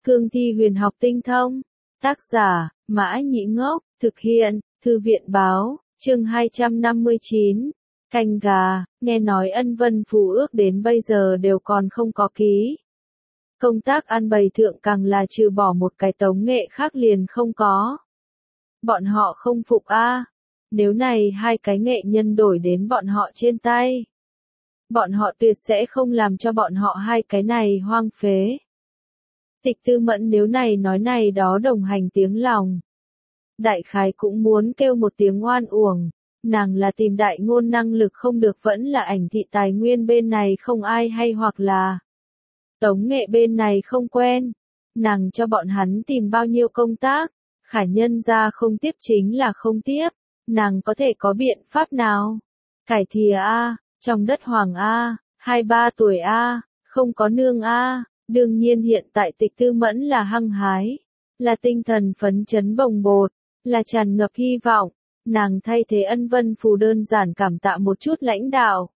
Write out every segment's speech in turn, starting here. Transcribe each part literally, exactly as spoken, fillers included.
Cương thi huyền học tinh thông. Tác giả, Mã Nhĩ Ngốc, thực hiện, Thư viện báo, chương hai trăm năm mươi chín. Canh gà, nghe nói Ân Vân Phù ước đến bây giờ đều còn không có ký. Công tác ăn bày thượng càng là trừ bỏ một cái tống nghệ khác liền không có. Bọn họ không phục a. À. Nếu này hai cái nghệ nhân đổi đến bọn họ trên tay, bọn họ tuyệt sẽ không làm cho bọn họ hai cái này hoang phế. Tịch Tư Mẫn nếu này nói này đó đồng hành tiếng lòng. Đại khái cũng muốn kêu một tiếng oan uổng, nàng là tìm đại ngôn năng lực không được vẫn là ảnh thị tài nguyên bên này không ai hay hoặc là tống nghệ bên này không quen. Nàng cho bọn hắn tìm bao nhiêu công tác, khả nhân ra không tiếp chính là không tiếp, nàng có thể có biện pháp nào? Cải thìa a, trong đất hoàng a, hai ba tuổi a, không có nương a. Đương nhiên hiện tại Tịch Tư Mẫn là hăng hái, là tinh thần phấn chấn bồng bột, là tràn ngập hy vọng, nàng thay thế Ân Vân Phù đơn giản cảm tạ một chút lãnh đạo.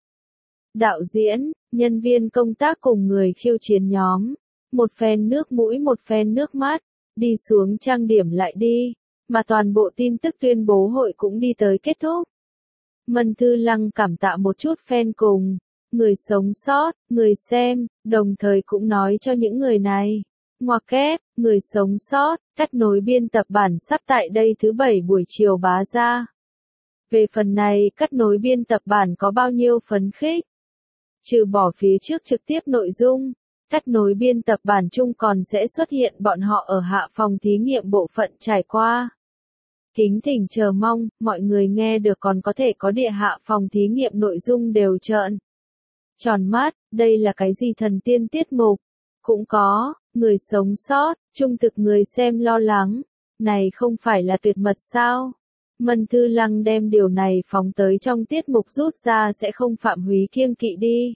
Đạo diễn, nhân viên công tác cùng người khiêu chiến nhóm, một phen nước mũi một phen nước mắt, đi xuống trang điểm lại đi, mà toàn bộ tin tức tuyên bố hội cũng đi tới kết thúc. Mân Thư Lăng cảm tạ một chút fan cùng người sống sót, người xem, đồng thời cũng nói cho những người này. Ngoặc kép, người sống sót, cắt nối biên tập bản sắp tại đây thứ bảy buổi chiều bá ra. Về phần này cắt nối biên tập bản có bao nhiêu phấn khích? Trừ bỏ phía trước trực tiếp nội dung, cắt nối biên tập bản chung còn sẽ xuất hiện bọn họ ở hạ phòng thí nghiệm bộ phận trải qua. Kính thỉnh chờ mong, mọi người nghe được còn có thể có địa hạ phòng thí nghiệm nội dung đều trợn tròn mắt, đây là cái gì thần tiên tiết mục? Cũng có, người sống sót, trung thực người xem lo lắng, này không phải là tuyệt mật sao? Mân Thư Lăng đem điều này phóng tới trong tiết mục rút ra sẽ không phạm húy kiêng kỵ đi.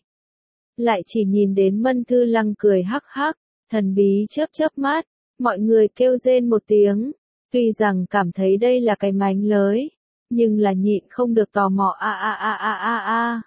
Lại chỉ nhìn đến Mân Thư Lăng cười hắc hắc, thần bí chớp chớp mắt, mọi người kêu rên một tiếng, tuy rằng cảm thấy đây là cái mánh lới, nhưng là nhịn không được tò mò a a a a a a.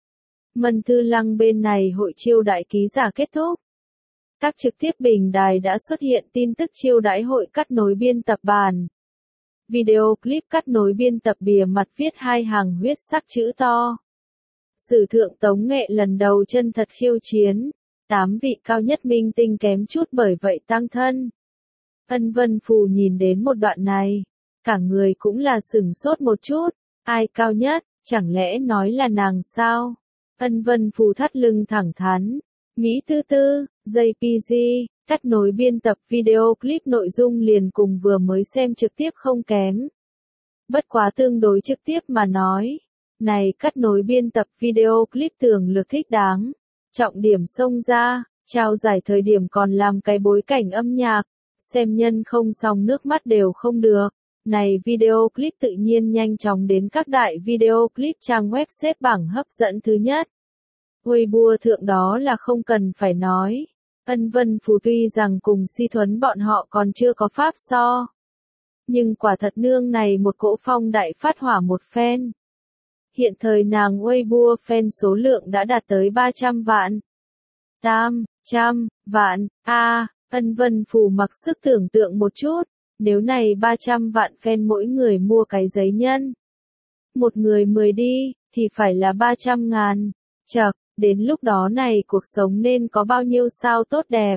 Mân Thư Lăng bên này hội chiêu đãi ký giả kết thúc. Các trực tiếp bình đài đã xuất hiện tin tức chiêu đãi hội cắt nối biên tập bản. Video clip cắt nối biên tập bìa mặt viết hai hàng huyết sắc chữ to. Sử thượng tống nghệ lần đầu chân thật khiêu chiến. Tám vị cao nhất minh tinh kém chút bởi vậy tăng thân. Ân Vân Phù nhìn đến một đoạn này. Cả người cũng là sửng sốt một chút. Ai cao nhất, chẳng lẽ nói là nàng sao? Ân Vân Phù thắt lưng thẳng thắn. Mỹ Tư Tư, gi pê giê, cắt nối biên tập video clip nội dung liền cùng vừa mới xem trực tiếp không kém. Bất quá tương đối trực tiếp mà nói. Này cắt nối biên tập video clip tưởng lực thích đáng. Trọng điểm xông ra, trao giải thời điểm còn làm cái bối cảnh âm nhạc. Xem nhân không xong nước mắt đều không được. Này video clip tự nhiên nhanh chóng đến các đại video clip trang web xếp bảng hấp dẫn thứ nhất. Weibo thượng đó là không cần phải nói. Ân Vân Phù tuy rằng cùng Si Thuấn bọn họ còn chưa có pháp so. Nhưng quả thật nương này một cỗ phong đại phát hỏa một phen. Hiện thời nàng Weibo fan số lượng đã đạt tới ba trăm vạn. tám trăm vạn, a à, Ân Vân Phù mặc sức tưởng tượng một chút. Nếu này ba trăm vạn fan mỗi người mua cái giấy nhân. Một người mười đi, thì phải là ba trăm ngàn. Chậc, đến lúc đó này cuộc sống nên có bao nhiêu sao tốt đẹp.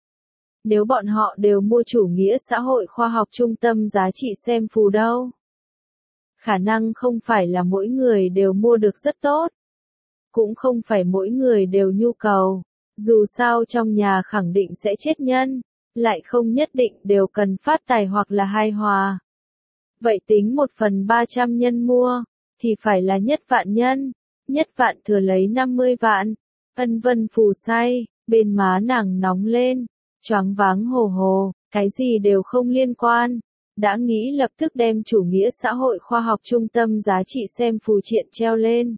Nếu bọn họ đều mua chủ nghĩa xã hội khoa học trung tâm giá trị xem phù đâu. Khả năng không phải là mỗi người đều mua được rất tốt. Cũng không phải mỗi người đều nhu cầu. Dù sao trong nhà khẳng định sẽ chết nhân. Lại không nhất định đều cần phát tài hoặc là hài hòa. Vậy tính một phần ba trăm nhân mua, thì phải là nhất vạn nhân. Nhất vạn thừa lấy năm mươi vạn. Ân Vân Phù say, bên má nàng nóng lên, choáng váng hồ hồ, cái gì đều không liên quan. Đã nghĩ lập tức đem chủ nghĩa xã hội khoa học trung tâm giá trị xem phù triện treo lên.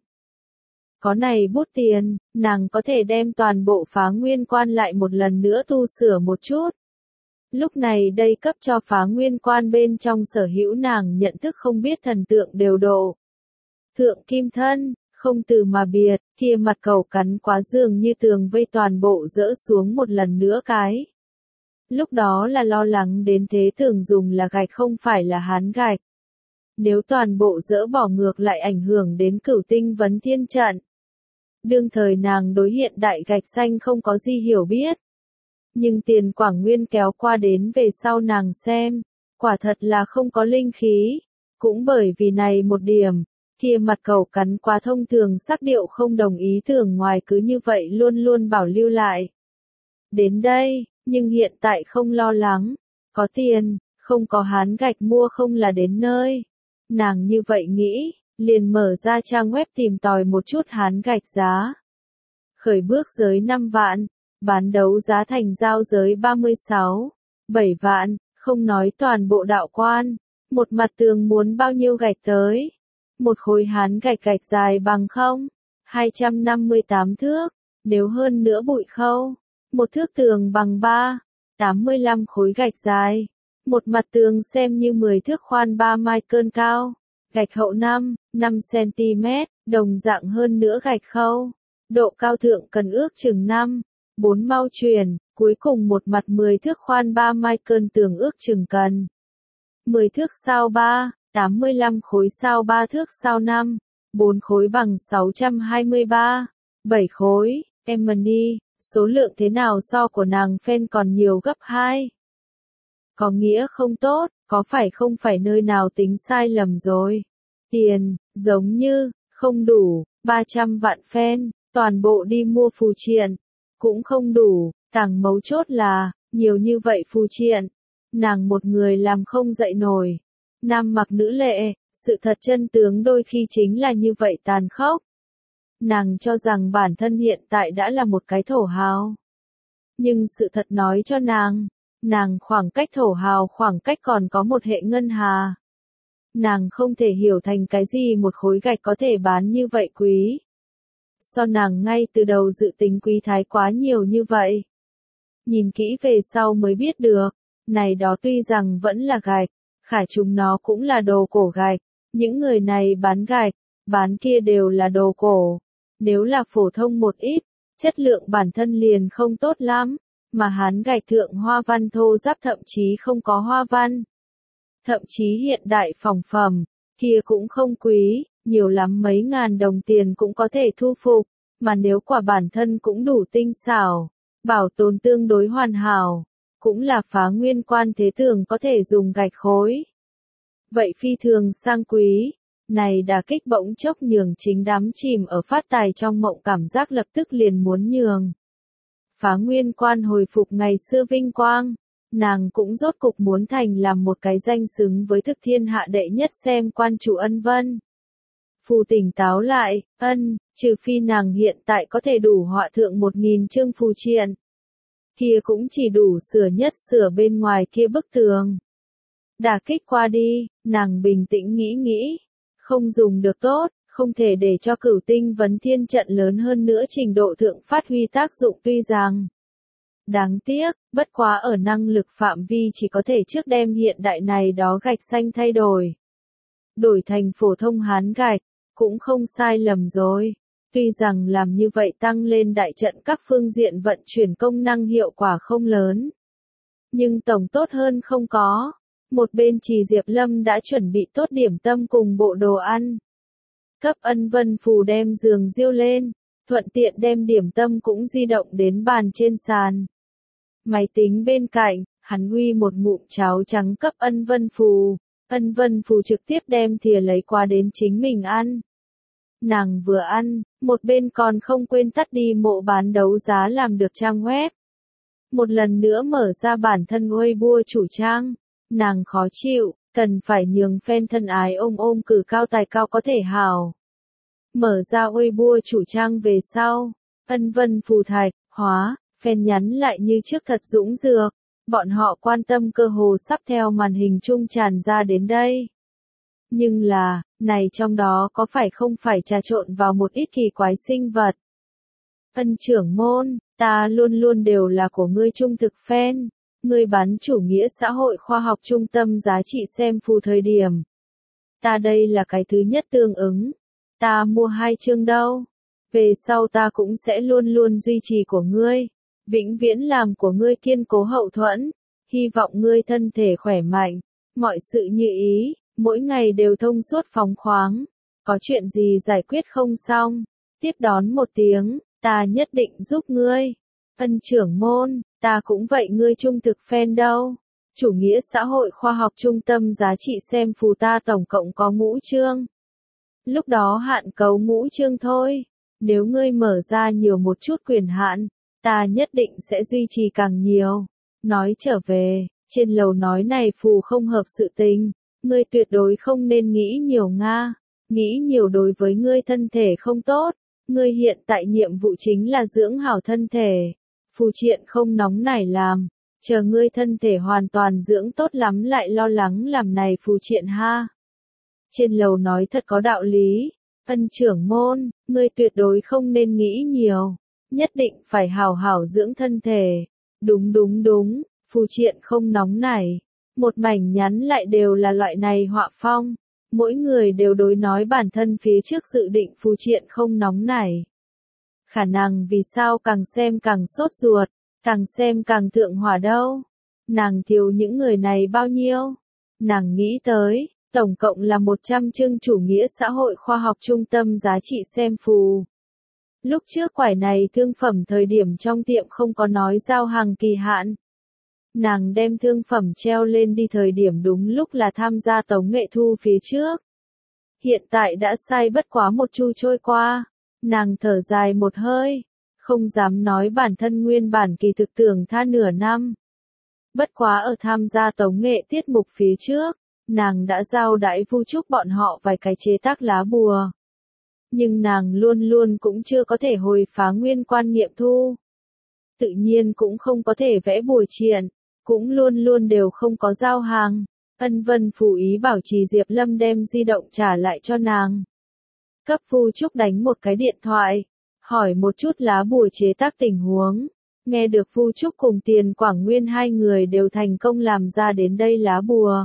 Có này bút tiền, nàng có thể đem toàn bộ Phá Nguyên Quan lại một lần nữa tu sửa một chút. Lúc này đây cấp cho Phá Nguyên Quan bên trong sở hữu nàng nhận thức không biết thần tượng đều độ. Thượng kim thân, không từ mà biệt, kia mặt cầu cắn quá dường như tường vây toàn bộ dỡ xuống một lần nữa cái. Lúc đó là lo lắng đến thế tưởng dùng là gạch không phải là hán gạch. Nếu toàn bộ dỡ bỏ ngược lại ảnh hưởng đến Cửu Tinh Vấn Thiên trận. Đương thời nàng đối hiện đại gạch xanh không có gì hiểu biết. Nhưng tiền Quảng Nguyên kéo qua đến về sau nàng xem, quả thật là không có linh khí. Cũng bởi vì này một điểm, kia mặt cầu cắn quá thông thường sắc điệu không đồng ý tưởng ngoài cứ như vậy luôn luôn bảo lưu lại. Đến đây, nhưng hiện tại không lo lắng, có tiền, không có hán gạch mua không là đến nơi. Nàng như vậy nghĩ, liền mở ra trang web tìm tòi một chút hán gạch giá. Khởi bước giới năm vạn, bán đấu giá thành giao giới ba mươi sáu, bảy vạn, không nói toàn bộ đạo quan, một mặt tường muốn bao nhiêu gạch tới. Một khối hán gạch gạch dài bằng không, hai trăm năm mươi tám thước, nếu hơn nữa bụi khâu, một thước tường bằng ba, tám mươi lăm khối gạch dài. Một mặt tường xem như mười thước khoan ba mai cơn cao, gạch hậu năm, năm xăng-ti-mét, đồng dạng hơn nữa gạch khâu. Độ cao thượng cần ước chừng năm, bốn mau truyền, cuối cùng một mặt mười thước khoan ba mai cơn tường ước chừng cần mười thước sao ba, tám mươi lăm khối sao ba thước sao năm, bốn khối bằng sáu trăm hai mươi ba, bảy khối, Emily, số lượng thế nào so của nàng fan còn nhiều gấp hai. Có nghĩa không tốt, có phải không phải nơi nào tính sai lầm rồi. Tiền, giống như, không đủ, ba trăm vạn fan, toàn bộ đi mua phù triện, cũng không đủ, càng mấu chốt là, nhiều như vậy phù triện, nàng một người làm không dậy nổi. Nam mặc nữ lệ, sự thật chân tướng đôi khi chính là như vậy tàn khốc. Nàng cho rằng bản thân hiện tại đã là một cái thổ hào. Nhưng sự thật nói cho nàng, nàng khoảng cách thổ hào khoảng cách còn có một hệ ngân hà. Nàng không thể hiểu thành cái gì một khối gạch có thể bán như vậy quý. Do nàng ngay từ đầu dự tính quý thái quá nhiều như vậy. Nhìn kỹ về sau mới biết được, này đó tuy rằng vẫn là gạch, khả chúng nó cũng là đồ cổ gạch. Những người này bán gạch, bán kia đều là đồ cổ. Nếu là phổ thông một ít, chất lượng bản thân liền không tốt lắm, mà hán gạch thượng hoa văn thô ráp thậm chí không có hoa văn. Thậm chí hiện đại phỏng phẩm, kia cũng không quý, nhiều lắm mấy ngàn đồng tiền cũng có thể thu phục, mà nếu quả bản thân cũng đủ tinh xảo, bảo tồn tương đối hoàn hảo, cũng là phá nguyên quan thế thường có thể dùng gạch khối. Vậy phi thường sang quý, này đả kích bỗng chốc nhường chính đắm chìm ở phát tài trong mộng cảm giác lập tức liền muốn nhường. Phá nguyên quan hồi phục ngày xưa vinh quang, nàng cũng rốt cục muốn thành làm một cái danh xứng với thực thiên hạ đệ nhất xem quan chủ ân vân. Phù tỉnh táo lại, ân, trừ phi nàng hiện tại có thể đủ họa thượng một nghìn chương phù triện. Kia cũng chỉ đủ sửa nhất sửa bên ngoài kia bức tường. Đả kích qua đi, nàng bình tĩnh nghĩ nghĩ, không dùng được tốt, không thể để cho Cửu Tinh Vấn Thiên trận lớn hơn nữa trình độ thượng phát huy tác dụng tuy rằng. Đáng tiếc, bất quá ở năng lực phạm vi chỉ có thể trước đem hiện đại này đó gạch xanh thay đổi. Đổi thành phổ thông hán gạch, cũng không sai lầm rồi. Tuy rằng làm như vậy tăng lên đại trận các phương diện vận chuyển công năng hiệu quả không lớn. Nhưng tổng tốt hơn không có. Một bên Trì Diệp Lâm đã chuẩn bị tốt điểm tâm cùng bộ đồ ăn. Cấp Ân Vân Phù đem giường diêu lên, thuận tiện đem điểm tâm cũng di động đến bàn trên sàn. Máy tính bên cạnh, hắn uy một ngụm cháo trắng cấp Ân Vân Phù. Ân Vân Phù trực tiếp đem thìa lấy qua đến chính mình ăn. Nàng vừa ăn, một bên còn không quên tắt đi mộ bán đấu giá làm được trang web. Một lần nữa mở ra bản thân Weibo chủ trang. Nàng khó chịu, cần phải nhường fan thân ái ôm ôm cử cao tài cao có thể hào. Mở ra Weibo chủ trang về sau, Ân Vân Phù thạch, hóa, fan nhắn lại như trước thật dũng dược. Bọn họ quan tâm cơ hồ sắp theo màn hình chung tràn ra đến đây. Nhưng là, này trong đó có phải không phải trà trộn vào một ít kỳ quái sinh vật. Ân trưởng môn, ta luôn luôn đều là của ngươi trung thực fan. Ngươi bán chủ nghĩa xã hội khoa học trung tâm giá trị xem phù thời điểm. Ta đây là cái thứ nhất tương ứng. Ta mua hai chương đâu. Về sau ta cũng sẽ luôn luôn duy trì của ngươi. vĩnh viễn làm của ngươi kiên cố hậu thuẫn, hy vọng ngươi thân thể khỏe mạnh, mọi sự như ý, mỗi ngày đều thông suốt phóng khoáng, có chuyện gì giải quyết không xong, tiếp đón một tiếng, ta nhất định giúp ngươi. Ân trưởng môn, ta cũng vậy, ngươi trung thực fan đâu. Chủ nghĩa xã hội khoa học trung tâm giá trị xem phù ta tổng cộng có ngũ chương. Lúc đó hạn cấu ngũ chương thôi. Nếu ngươi mở ra nhiều một chút quyền hạn, ta nhất định sẽ duy trì càng nhiều. Nói trở về, trên lầu nói này phù không hợp sự tình, ngươi tuyệt đối không nên nghĩ nhiều nga. Nghĩ nhiều đối với ngươi thân thể không tốt. Ngươi hiện tại nhiệm vụ chính là dưỡng hảo thân thể. Phù triện không nóng nảy làm. Chờ ngươi thân thể hoàn toàn dưỡng tốt lắm lại lo lắng làm này phù triện ha. Trên lầu nói thật có đạo lý. Ân trưởng môn, ngươi tuyệt đối không nên nghĩ nhiều. Nhất định phải hảo hảo dưỡng thân thể. Đúng đúng đúng, phù triện không nóng nảy. Một mảnh nhắn lại đều là loại này họa phong. Mỗi người đều đối nói bản thân phía trước dự định phù triện không nóng nảy. Khả năng vì sao càng xem càng sốt ruột, càng xem càng thượng hỏa đâu. Nàng thiếu những người này bao nhiêu? Nàng nghĩ tới, tổng cộng là một trăm chương chủ nghĩa xã hội khoa học trung tâm giá trị xem phù. Lúc trước quải này thương phẩm thời điểm trong tiệm không có nói giao hàng kỳ hạn. Nàng đem thương phẩm treo lên đi thời điểm đúng lúc là tham gia tống nghệ thu phía trước. Hiện tại đã sai bất quá một chu trôi qua. Nàng thở dài một hơi. Không dám nói bản thân nguyên bản kỳ thực tưởng tha nửa năm. Bất quá ở tham gia tống nghệ tiết mục phía trước, nàng đã giao đãi Vu Trúc bọn họ vài cái chế tác lá bùa. Nhưng nàng luôn luôn cũng chưa có thể hồi phá nguyên quan nghiệm thu. Tự nhiên cũng không có thể vẽ bùa triện, cũng luôn luôn đều không có giao hàng. Ân Vân phủ ý bảo trì Diệp Lâm đem di động trả lại cho nàng. Cấp Vu Trúc đánh một cái điện thoại, hỏi một chút lá bùa chế tác tình huống. Nghe được Vu Trúc cùng Tiền Quảng Nguyên hai người đều thành công làm ra đến đây lá bùa.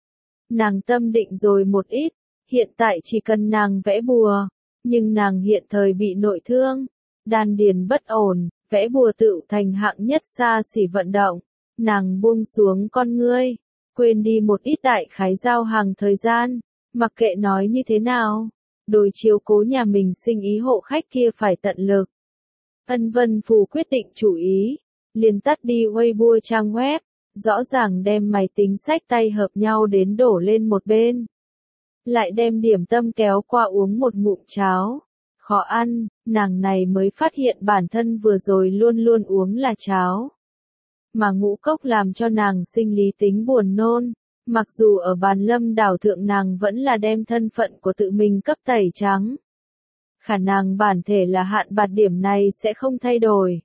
Nàng tâm định rồi một ít, hiện tại chỉ cần nàng vẽ bùa, nhưng nàng hiện thời bị nội thương, đan điền bất ổn, vẽ bùa tự thành hạng nhất xa xỉ vận động. Nàng buông xuống con ngươi, quên đi một ít đại khái giao hàng thời gian, mặc kệ nói như thế nào, đồi chiếu cố nhà mình sinh ý hộ khách kia phải tận lực. Ân Vân Phù quyết định chủ ý, liền tắt đi Weibo trang web, rõ ràng đem máy tính sách tay hợp nhau đến đổ lên một bên. Lại đem điểm tâm kéo qua uống một ngụm cháo. Khó ăn, nàng này mới phát hiện bản thân vừa rồi luôn luôn uống là cháo. Mà ngũ cốc làm cho nàng sinh lý tính buồn nôn, mặc dù ở bàn lâm đảo thượng nàng vẫn là đem thân phận của tự mình cấp tẩy trắng. Khả năng bản thể là hạn bạt điểm này sẽ không thay đổi.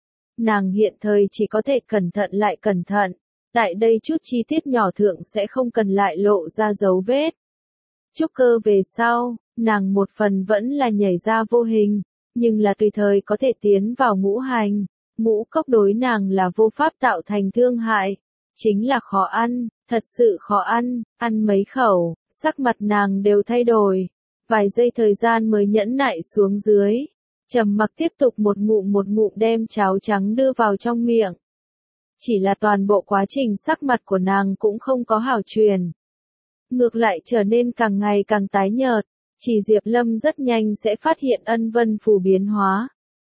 Nàng hiện thời chỉ có thể cẩn thận lại cẩn thận, tại đây chút chi tiết nhỏ thượng sẽ không cần lại lộ ra dấu vết. Trúc cơ về sau, nàng một phần vẫn là nhảy ra vô hình, nhưng là tùy thời có thể tiến vào ngũ hành. Ngũ cốc đối nàng là vô pháp tạo thành thương hại, chính là khó ăn, thật sự khó ăn, ăn mấy khẩu, sắc mặt nàng đều thay đổi, vài giây thời gian mới nhẫn nại xuống dưới, trầm mặc tiếp tục một ngụm một ngụm đem cháo trắng đưa vào trong miệng. Chỉ là toàn bộ quá trình sắc mặt của nàng cũng không có hảo truyền. Ngược lại trở nên càng ngày càng tái nhợt, chỉ Diệp Lâm rất nhanh sẽ phát hiện Ân Vân Phù biến hóa.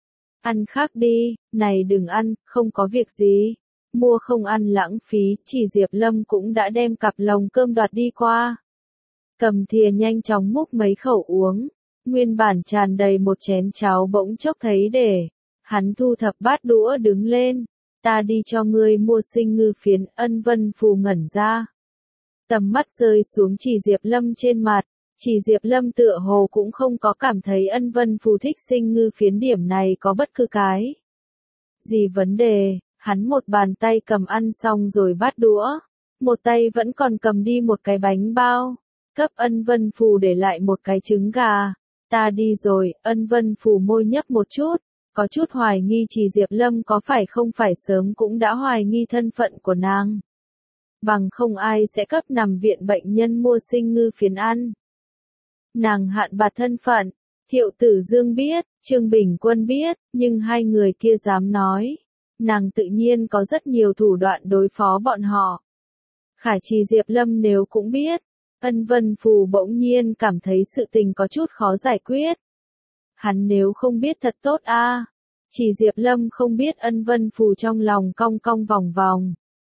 Ăn khác đi, này đừng ăn, không có việc gì. Mua không ăn lãng phí, chỉ Diệp Lâm cũng đã đem cặp lồng cơm đoạt đi qua. Cầm thìa nhanh chóng múc mấy khẩu uống, nguyên bản tràn đầy một chén cháo bỗng chốc thấy để. Hắn thu thập bát đũa đứng lên, ta đi cho ngươi mua sinh ngư phiến. Ân Vân Phù ngẩn ra. Tầm mắt rơi xuống chỉ Diệp Lâm trên mặt. Chỉ Diệp Lâm tựa hồ cũng không có cảm thấy Ân Vân Phù thích sinh ngư phiến điểm này có bất cứ cái gì vấn đề, hắn một bàn tay cầm ăn xong rồi bắt đũa, một tay vẫn còn cầm đi một cái bánh bao, cấp Ân Vân Phù để lại một cái trứng gà. Ta đi rồi. Ân Vân Phù môi nhấp một chút, có chút hoài nghi chỉ Diệp Lâm có phải không phải sớm cũng đã hoài nghi thân phận của nàng. Bằng không ai sẽ cấp nằm viện bệnh nhân mua sinh ngư phiến ăn. Nàng hạn bạt thân phận, Thiệu Tử Dương biết, Trương Bình Quân biết, nhưng hai người kia dám nói. nàng tự nhiên có rất nhiều thủ đoạn đối phó bọn họ. Khải Trì Diệp Lâm nếu cũng biết, Ân Vân Phù bỗng nhiên cảm thấy sự tình có chút khó giải quyết. Hắn nếu không biết thật tốt a. À. Chỉ Diệp Lâm không biết Ân Vân Phù trong lòng cong cong vòng vòng.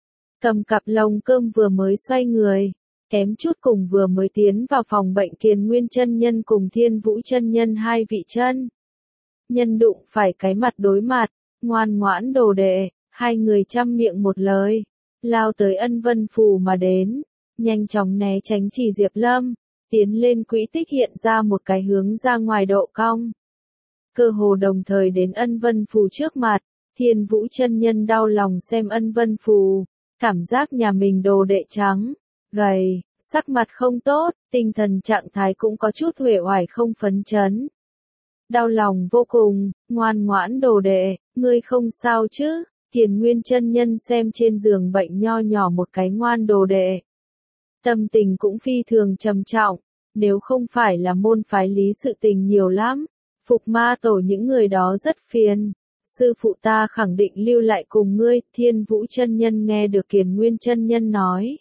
Cầm cặp lồng cơm vừa mới xoay người, kém chút cùng vừa mới tiến vào phòng bệnh Kiền Nguyên chân nhân cùng Thiên Vũ chân nhân hai vị chân nhân đụng phải cái mặt đối mặt, ngoan ngoãn đồ đệ, hai người chăm miệng một lời, lao tới Ân Vân Phù mà đến, nhanh chóng né tránh Chỉ Diệp Lâm, tiến lên quỹ tích hiện ra một cái hướng ra ngoài độ cong. Cơ hồ đồng thời đến Ân Vân Phù trước mặt, Thiên Vũ chân nhân đau lòng xem Ân Vân Phù, cảm giác nhà mình đồ đệ trắng, gầy, sắc mặt không tốt, tinh thần trạng thái cũng có chút uể oải không phấn chấn. Đau lòng vô cùng, ngoan ngoãn đồ đệ, ngươi không sao chứ? Kiền Nguyên chân nhân xem trên giường bệnh nho nhỏ một cái ngoan đồ đệ. Tâm tình cũng phi thường trầm trọng, nếu không phải là môn phái lý sự tình nhiều lắm, Phục Ma tổ những người đó rất phiền. Sư phụ ta khẳng định lưu lại cùng ngươi, Thiên Vũ chân nhân nghe được Kiền Nguyên chân nhân nói.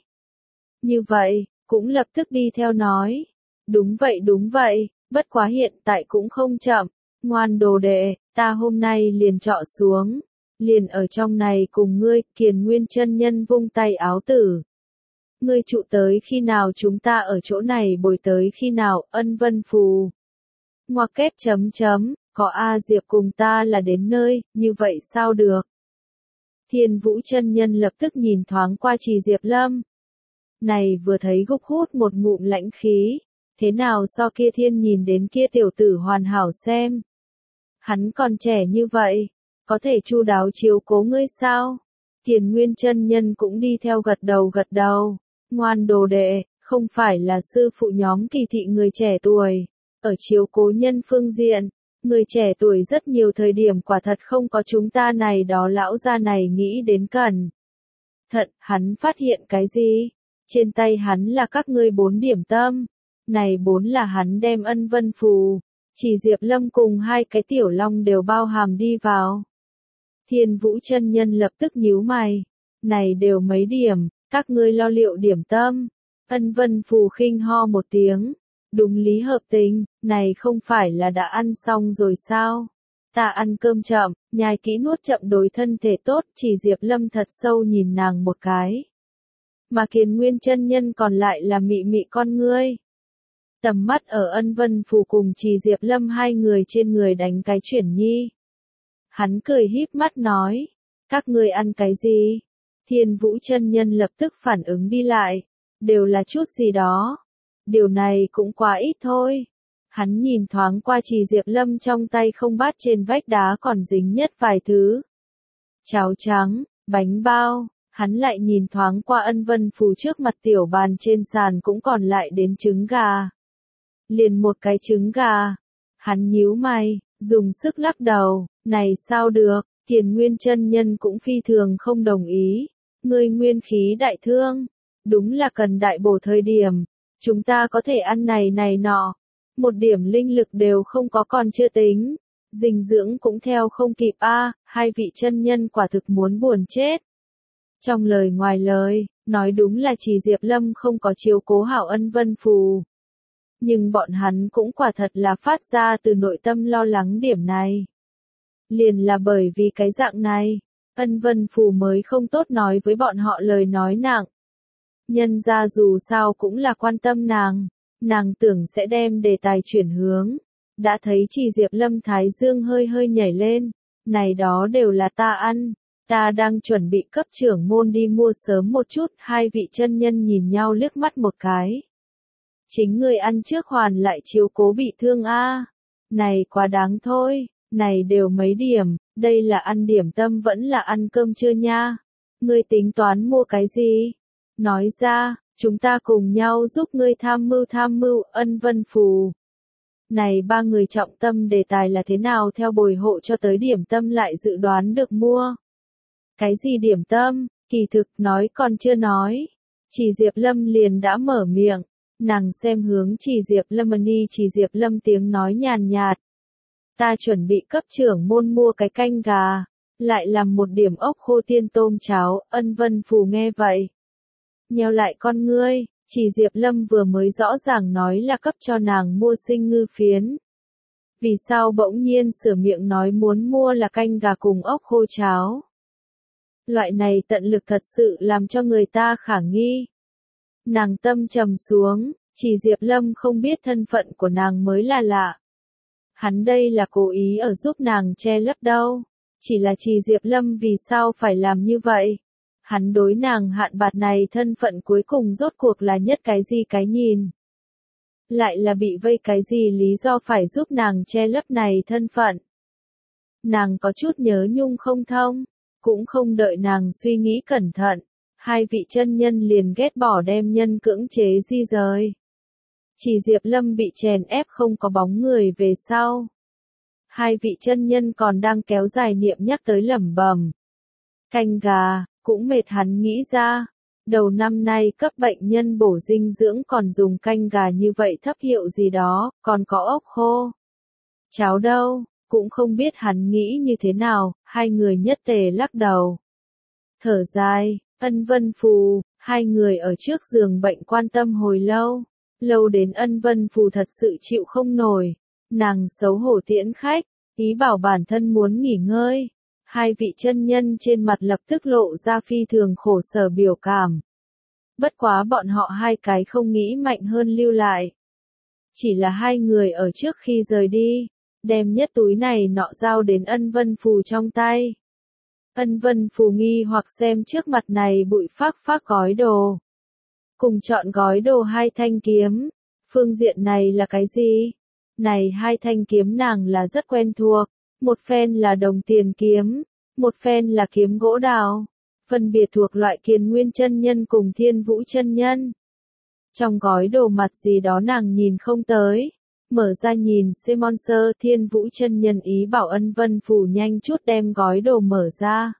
Như vậy, cũng lập tức đi theo nói. Đúng vậy đúng vậy, bất quá hiện tại cũng không chậm, ngoan đồ đệ, ta hôm nay liền trọ xuống, liền ở trong này cùng ngươi, Kiền Nguyên chân nhân vung tay áo tử. Ngươi trụ tới khi nào chúng ta ở chỗ này bồi tới khi nào, Ân Vân Phù. Ngoặc kép chấm chấm, có A Diệp cùng ta là đến nơi, như vậy sao được? Thiên Vũ chân nhân lập tức nhìn thoáng qua Trì Diệp Lâm. Này vừa thấy gục hút một ngụm lãnh khí, thế nào so kia thiên nhìn đến kia tiểu tử hoàn hảo xem. Hắn còn trẻ như vậy, có thể chu đáo chiếu cố ngươi sao? Kiền Nguyên chân nhân cũng đi theo gật đầu gật đầu, ngoan đồ đệ, không phải là sư phụ nhóm kỳ thị người trẻ tuổi, ở chiếu cố nhân phương diện, người trẻ tuổi rất nhiều thời điểm quả thật không có chúng ta này đó lão gia này nghĩ đến cần. Thận, hắn phát hiện cái gì? Trên tay hắn là các ngươi bốn điểm tâm, này bốn là hắn đem Ân Vân Phù, Chỉ Diệp Lâm cùng hai cái tiểu long đều bao hàm đi vào. Thiên Vũ chân nhân lập tức nhíu mày, này đều mấy điểm, các ngươi lo liệu điểm tâm. Ân Vân Phù khinh ho một tiếng, đúng lý hợp tình, này không phải là đã ăn xong rồi sao? Ta ăn cơm chậm, nhai kỹ nuốt chậm đối thân thể tốt, Chỉ Diệp Lâm thật sâu nhìn nàng một cái. Mà Kiền Nguyên chân nhân còn lại là mị mị con ngươi. Tầm mắt ở Ân Vân Phù cùng Trì Diệp Lâm hai người trên người đánh cái chuyển nhi. Hắn cười híp mắt nói, các ngươi ăn cái gì? Thiên Vũ chân nhân lập tức phản ứng đi lại, đều là chút gì đó. Điều này cũng quá ít thôi. Hắn nhìn thoáng qua Trì Diệp Lâm trong tay không bát trên vách đá còn dính nhất vài thứ. Cháo trắng, bánh bao, hắn lại nhìn thoáng qua Ân Vân Phù trước mặt tiểu bàn trên sàn cũng còn lại đến trứng gà. Liền một cái trứng gà. Hắn nhíu mày, dùng sức lắc đầu, này sao được, Kiền Nguyên chân nhân cũng phi thường không đồng ý. Ngươi nguyên khí đại thương, đúng là cần đại bổ thời điểm. Chúng ta có thể ăn này này nọ, một điểm linh lực đều không có còn chưa tính, dinh dưỡng cũng theo không kịp a, à, hai vị chân nhân quả thực muốn buồn chết. Trong lời ngoài lời, nói đúng là Chỉ Diệp Lâm không có chiếu cố hảo Ân Vân Phù. Nhưng bọn hắn cũng quả thật là phát ra từ nội tâm lo lắng điểm này. Liền là bởi vì cái dạng này, Ân Vân Phù mới không tốt nói với bọn họ lời nói nặng. Nhân ra dù sao cũng là quan tâm nàng, nàng tưởng sẽ đem đề tài chuyển hướng. Đã thấy Chỉ Diệp Lâm thái dương hơi hơi nhảy lên, này đó đều là ta ăn, ta đang chuẩn bị cấp trưởng môn đi mua sớm một chút, hai vị chân nhân nhìn nhau liếc mắt một cái. Chính người ăn trước hoàn lại chiếu cố bị thương a, này quá đáng thôi, này đều mấy điểm, đây là ăn điểm tâm vẫn là ăn cơm trưa nha, ngươi tính toán mua cái gì? Nói ra, chúng ta cùng nhau giúp ngươi tham mưu tham mưu, Ân Vân Phù. Này ba người trọng tâm đề tài là thế nào theo bồi hộ cho tới điểm tâm lại dự đoán được mua. Cái gì điểm tâm, kỳ thực nói còn chưa nói. Chỉ Diệp Lâm liền đã mở miệng, nàng xem hướng Chỉ Diệp Lâm ni Chỉ Diệp Lâm tiếng nói nhàn nhạt. Ta chuẩn bị cấp trưởng môn mua cái canh gà, lại làm một điểm ốc khô tiên tôm cháo, Ân Vân Phù nghe vậy. Nheo lại con ngươi, chỉ Diệp Lâm vừa mới rõ ràng nói là cấp cho nàng mua sinh ngư phiến. Vì sao bỗng nhiên sửa miệng nói muốn mua là canh gà cùng ốc khô cháo? Loại này tận lực thật sự làm cho người ta khả nghi. Nàng tâm trầm xuống, chỉ Diệp Lâm không biết thân phận của nàng mới là lạ. Hắn đây là cố ý ở giúp nàng che lấp đâu. Chỉ là chỉ Diệp Lâm vì sao phải làm như vậy? Hắn đối nàng hạn bạt này thân phận cuối cùng rốt cuộc là nhất cái gì cái nhìn? Lại là bị vây cái gì lý do phải giúp nàng che lấp này thân phận? Nàng có chút nhớ nhung không thông, cũng không đợi nàng suy nghĩ cẩn thận. Hai vị chân nhân liền ghét bỏ đem nhân cưỡng chế di rời. Chỉ Diệp Lâm bị chèn ép không có bóng người về sau. Hai vị chân nhân còn đang kéo dài niệm nhắc tới lẩm bẩm. Canh gà, cũng mệt hắn nghĩ ra. Đầu năm nay cấp bệnh nhân bổ dinh dưỡng còn dùng canh gà như vậy thấp hiệu gì đó, còn có ốc khô. Cháo đâu, cũng không biết hắn nghĩ như thế nào, hai người nhất tề lắc đầu. Thở dài, Ân Vân Phù, hai người ở trước giường bệnh quan tâm hồi lâu. Lâu đến Ân Vân Phù thật sự chịu không nổi. Nàng xấu hổ tiễn khách, ý bảo bản thân muốn nghỉ ngơi. Hai vị chân nhân trên mặt lập tức lộ ra phi thường khổ sở biểu cảm. Bất quá bọn họ hai cái không nghĩ mạnh hơn lưu lại. Chỉ là hai người ở trước khi rời đi, đem nhất túi này nọ giao đến Ân Vân Phù trong tay. Ân Vân Phù nghi hoặc xem trước mặt này bụi phác phác gói đồ. Cùng chọn gói đồ hai thanh kiếm. Phương diện này là cái gì? Này hai thanh kiếm nàng là rất quen thuộc. Một phen là đồng tiền kiếm, một phen là kiếm gỗ đào. Phân biệt thuộc loại Kiền Nguyên chân nhân cùng Thiên Vũ chân nhân. Trong gói đồ mặt gì đó nàng nhìn không tới. Mở ra nhìn Simon Sơ Thiên Vũ chân nhân ý bảo Ân Vân Phù nhanh chút đem gói đồ mở ra.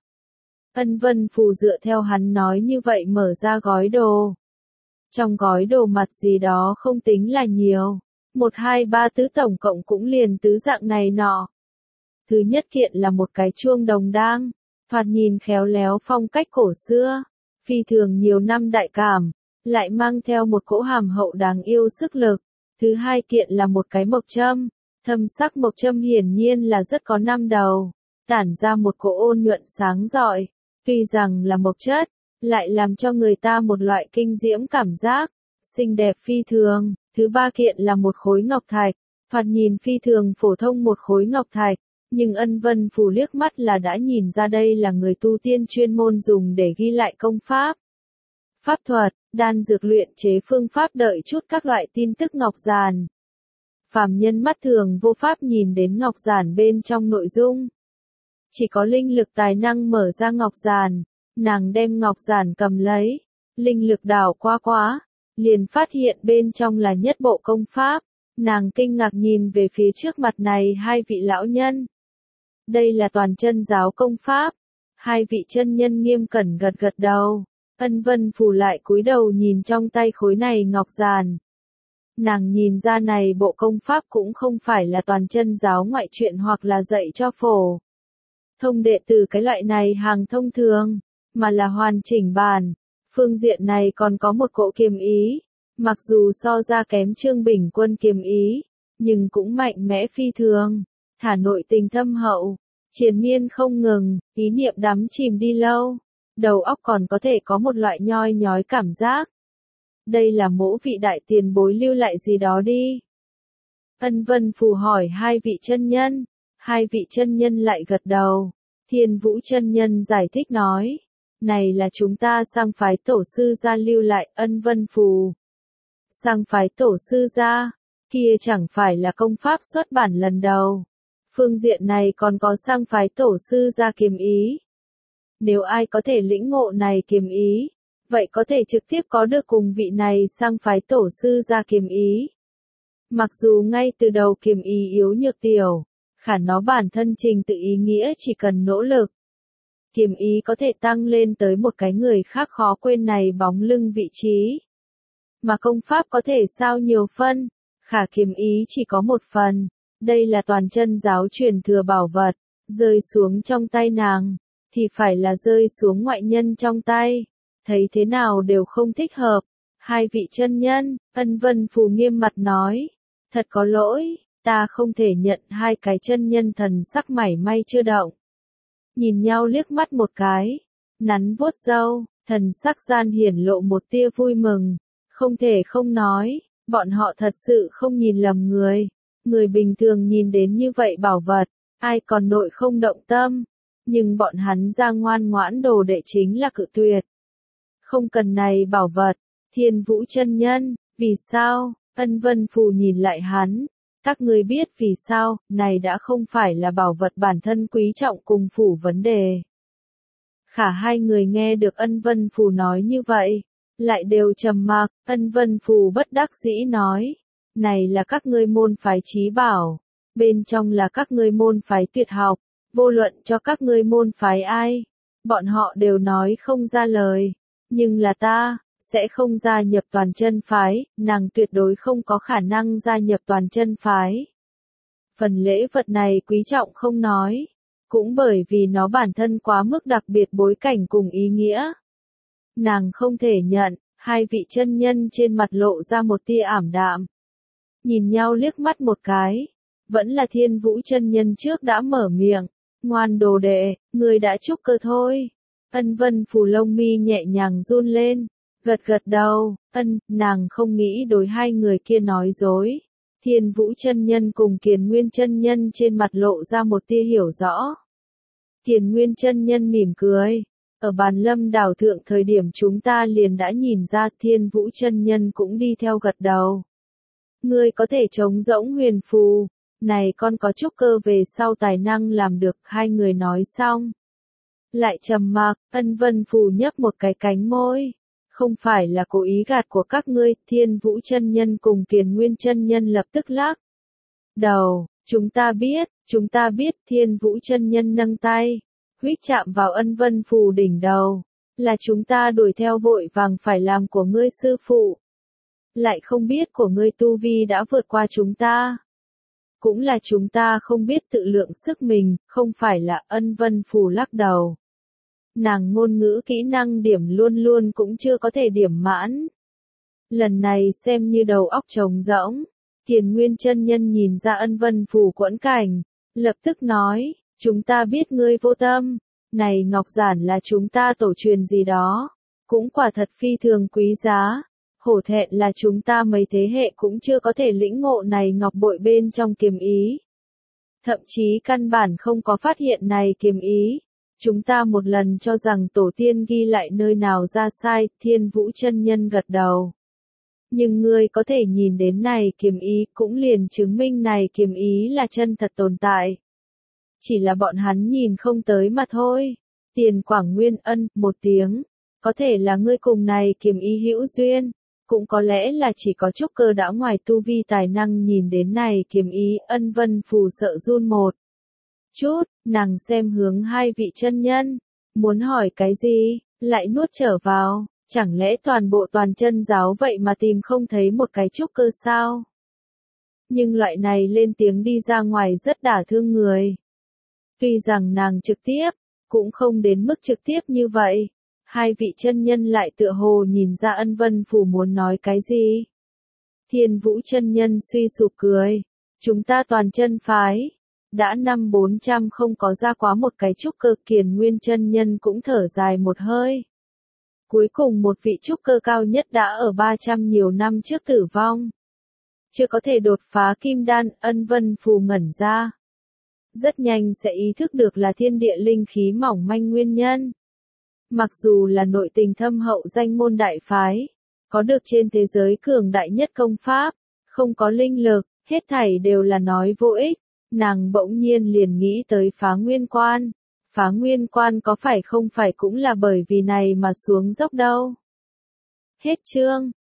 Ân Vân Phù dựa theo hắn nói như vậy mở ra gói đồ. Trong gói đồ mặt gì đó không tính là nhiều. Một hai ba tứ tổng cộng cũng liền tứ dạng này nọ. Thứ nhất kiện là một cái chuông đồng đang, thoạt nhìn khéo léo phong cách cổ xưa, phi thường nhiều năm đại cảm, lại mang theo một cỗ hàm hậu đáng yêu sức lực. Thứ hai kiện là một cái mộc châm, thâm sắc mộc châm hiển nhiên là rất có năm đầu, tản ra một cỗ ôn nhuận sáng rọi, tuy rằng là mộc chất, lại làm cho người ta một loại kinh diễm cảm giác, xinh đẹp phi thường. Thứ ba kiện là một khối ngọc thạch, thoạt nhìn phi thường phổ thông một khối ngọc thạch, nhưng Ân Vân Phù liếc mắt là đã nhìn ra đây là người tu tiên chuyên môn dùng để ghi lại công pháp. Pháp thuật, đan dược luyện chế phương pháp đợi chút các loại tin tức ngọc giản. Phàm nhân mắt thường vô pháp nhìn đến ngọc giản bên trong nội dung. Chỉ có linh lực tài năng mở ra ngọc giản, nàng đem ngọc giản cầm lấy, linh lực đảo qua quá, liền phát hiện bên trong là nhất bộ công pháp. Nàng kinh ngạc nhìn về phía trước mặt này hai vị lão nhân. Đây là toàn chân giáo công pháp. Hai vị chân nhân nghiêm cẩn gật gật đầu. Ân Vân Phù lại cúi đầu nhìn trong tay khối này ngọc giản. Nàng nhìn ra này bộ công pháp cũng không phải là toàn chân giáo ngoại truyện hoặc là dạy cho phổ thông đệ tử cái loại này hàng thông thường, mà là hoàn chỉnh bản. Phương diện này còn có một cỗ kiềm ý, mặc dù so ra kém Trương Bình Quân kiềm ý, nhưng cũng mạnh mẽ phi thường, thả nội tình thâm hậu, triền miên không ngừng, ý niệm đắm chìm đi lâu, đầu óc còn có thể có một loại nhoi nhói cảm giác. Đây là mỗ vị đại tiền bối lưu lại gì đó đi. Ân Vân Phù hỏi hai vị chân nhân, hai vị chân nhân lại gật đầu. Thiên Vũ chân nhân giải thích nói, này là chúng ta sang phái tổ sư gia lưu lại. Ân Vân Phù. Sang phái tổ sư gia, kia chẳng phải là công pháp xuất bản lần đầu. Phương diện này còn có sang phái tổ sư gia kiềm ý. Nếu ai có thể lĩnh ngộ này kiềm ý, vậy có thể trực tiếp có được cùng vị này sang phái tổ sư gia kiềm ý. Mặc dù ngay từ đầu kiềm ý yếu nhược tiểu, khả nó bản thân trình tự ý nghĩa chỉ cần nỗ lực. Kiềm ý có thể tăng lên tới một cái người khác khó quên này bóng lưng vị trí. Mà công pháp có thể sao nhiều phân, khả kiềm ý chỉ có một phần. Đây là toàn chân giáo truyền thừa bảo vật, rơi xuống trong tay nàng, thì phải là rơi xuống ngoại nhân trong tay, thấy thế nào đều không thích hợp. Hai vị chân nhân, Ân Vân Phù nghiêm mặt nói, thật có lỗi, ta không thể nhận. Hai cái chân nhân thần sắc mảy may chưa động, nhìn nhau liếc mắt một cái, nắn vuốt râu, thần sắc gian hiển lộ một tia vui mừng, không thể không nói, bọn họ thật sự không nhìn lầm người. Người bình thường nhìn đến như vậy bảo vật, ai còn nội không động tâm, nhưng bọn hắn ra ngoan ngoãn đồ đệ chính là cự tuyệt. Không cần này bảo vật. Thiên Vũ chân nhân, vì sao? Ân Vân Phù nhìn lại hắn, các ngươi biết vì sao? Này đã không phải là bảo vật bản thân quý trọng cùng phủ vấn đề. Khả hai người nghe được Ân Vân Phù nói như vậy, lại đều trầm mặc. Ân Vân Phù bất đắc dĩ nói, này là các ngươi môn phái chí bảo, bên trong là các ngươi môn phái tuyệt học, vô luận cho các ngươi môn phái ai, bọn họ đều nói không ra lời, nhưng là ta sẽ không gia nhập toàn chân phái, nàng tuyệt đối không có khả năng gia nhập toàn chân phái. Phần lễ vật này quý trọng không nói, cũng bởi vì nó bản thân quá mức đặc biệt bối cảnh cùng ý nghĩa. Nàng không thể nhận. Hai vị chân nhân trên mặt lộ ra một tia ảm đạm. Nhìn nhau liếc mắt một cái, vẫn là Thiên Vũ chân nhân trước đã mở miệng, ngoan đồ đệ, người đã trúc cơ thôi. Ân Vân Phù lông mi nhẹ nhàng run lên, gật gật đầu. Ân, nàng không nghĩ đối hai người kia nói dối. Thiên Vũ chân nhân cùng Kiền Nguyên chân nhân trên mặt lộ ra một tia hiểu rõ. Kiền Nguyên chân nhân mỉm cười, ở bàn lâm đảo thượng thời điểm chúng ta liền đã nhìn ra. Thiên Vũ chân nhân cũng đi theo gật đầu. Ngươi có thể trống rỗng huyền phù, này con có trúc cơ về sau tài năng làm được. Hai người nói xong, lại trầm mặc. Ân Vân Phù nhấp một cái cánh môi, không phải là cố ý gạt của các ngươi. Thiên Vũ chân nhân cùng Kiền Nguyên chân nhân lập tức lắc đầu, chúng ta biết, chúng ta biết. Thiên Vũ chân nhân nâng tay, huýt chạm vào Ân Vân Phù đỉnh đầu, là chúng ta đuổi theo vội vàng phải làm của ngươi sư phụ, lại không biết của ngươi tu vi đã vượt qua chúng ta. Cũng là chúng ta không biết tự lượng sức mình, không phải là. Ân Vân Phù lắc đầu. Nàng ngôn ngữ kỹ năng điểm luôn luôn cũng chưa có thể điểm mãn. Lần này xem như đầu óc trống rỗng. Kiền Nguyên chân nhân nhìn ra Ân Vân Phù quẫn cảnh, lập tức nói, chúng ta biết ngươi vô tâm, này ngọc giản là chúng ta tổ truyền gì đó, cũng quả thật phi thường quý giá. Hổ thẹn là chúng ta mấy thế hệ cũng chưa có thể lĩnh ngộ này ngọc bội bên trong kiềm ý. Thậm chí căn bản không có phát hiện này kiềm ý. Chúng ta một lần cho rằng tổ tiên ghi lại nơi nào ra sai. Thiên Vũ chân nhân gật đầu. Nhưng ngươi có thể nhìn đến này kiềm ý cũng liền chứng minh này kiềm ý là chân thật tồn tại. Chỉ là bọn hắn nhìn không tới mà thôi. Tiền Quảng Nguyên ân một tiếng. Có thể là ngươi cùng này kiềm ý hữu duyên. Cũng có lẽ là chỉ có trúc cơ đã ngoài tu vi tài năng nhìn đến này kiềm ý. Ân Vân Phù sợ run một chút, nàng xem hướng hai vị chân nhân, muốn hỏi cái gì, lại nuốt trở vào, chẳng lẽ toàn bộ toàn chân giáo vậy mà tìm không thấy một cái trúc cơ sao? Nhưng loại này lên tiếng đi ra ngoài rất đả thương người. Tuy rằng nàng trực tiếp, cũng không đến mức trực tiếp như vậy. Hai vị chân nhân lại tựa hồ nhìn ra Ân Vân Phù muốn nói cái gì. Thiên Vũ chân nhân suy sụp cười, chúng ta toàn chân phái. Đã năm bốn trăm không có ra quá một cái trúc cơ. Kiền Nguyên chân nhân cũng thở dài một hơi. Cuối cùng một vị trúc cơ cao nhất đã ở ba trăm nhiều năm trước tử vong. Chưa có thể đột phá kim đan. Ân Vân Phù ngẩn ra. Rất nhanh sẽ ý thức được là thiên địa linh khí mỏng manh nguyên nhân. Mặc dù là nội tình thâm hậu danh môn đại phái, có được trên thế giới cường đại nhất công pháp, không có linh lực, hết thảy đều là nói vô ích. Nàng bỗng nhiên liền nghĩ tới Phá Nguyên Quan. Phá Nguyên Quan có phải không phải cũng là bởi vì này mà xuống dốc đâu. Hết chương.